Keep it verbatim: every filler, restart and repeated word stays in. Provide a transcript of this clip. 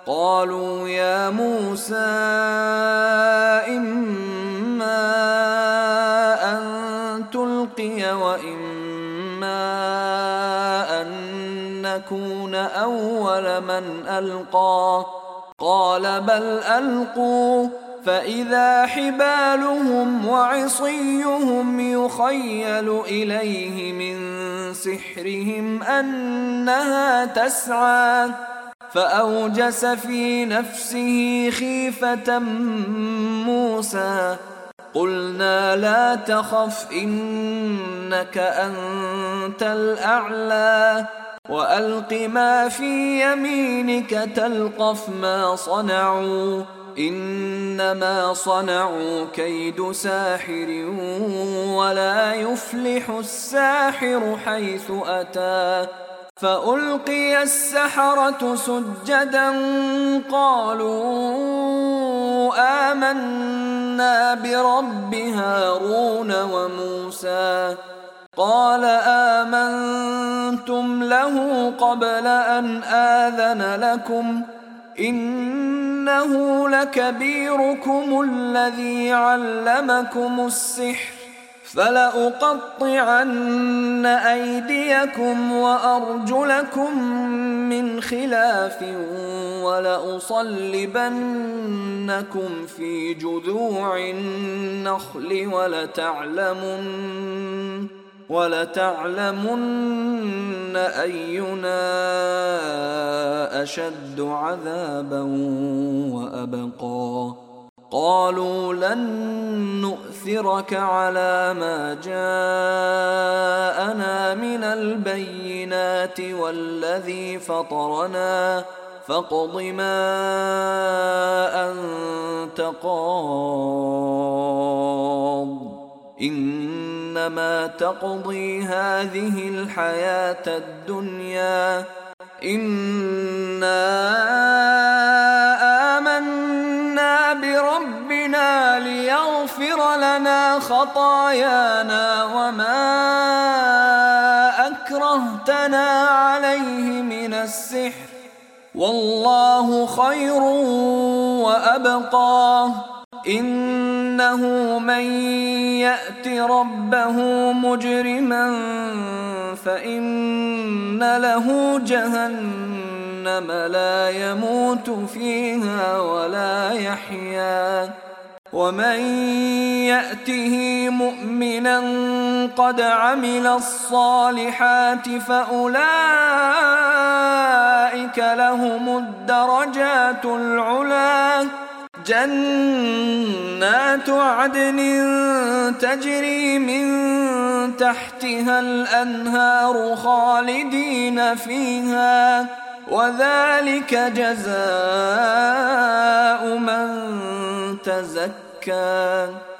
قالوا يا موسى إما أن تلقي وإما أن نكون أول من ألقى قال بل ألقوا فإذا حبالهم وعصيهم يخيل إليه من سحرهم أنها تسعى فأوجس في نفسه خيفة موسى قلنا لا تخف إنك أنت الأعلى وألق ما في يمينك تلقف ما صنعوا إنما صنعوا كيد ساحر ولا يفلح الساحر حيث أتى فألقي السحرة سجدا قالوا آمنا برب هارون وموسى قال آمنتم له قبل أن آذن لكم إنه لكبيركم الذي علمكم السحر فلأقطعن أيديكم وأرجلكم من خلاف ولأصلبنكم في جذوع النخل ولتعلمن ولتعلمن أينا أشد عذابا وأبقى قالوا لن نؤثرك على ما جاءنا من البينات والذي فطرنا فاقض ما أنت قاض إنما تقضي هذه الحياة الدنيا إنا آمنا بربنا ليغفر لنا خطايانا وما أكرهتنا عليه من السحر والله خير وأبقى إنه من يأت ربه مجرما فإن له جهنم لا يموت فيها ولا يحيا ومن يأته مؤمنا قد عمل الصالحات فأولئك لهم الدرجات العلى جنات عدن تجري من تحتها الأنهار خالدين فيها وذلك جزاء من تزكى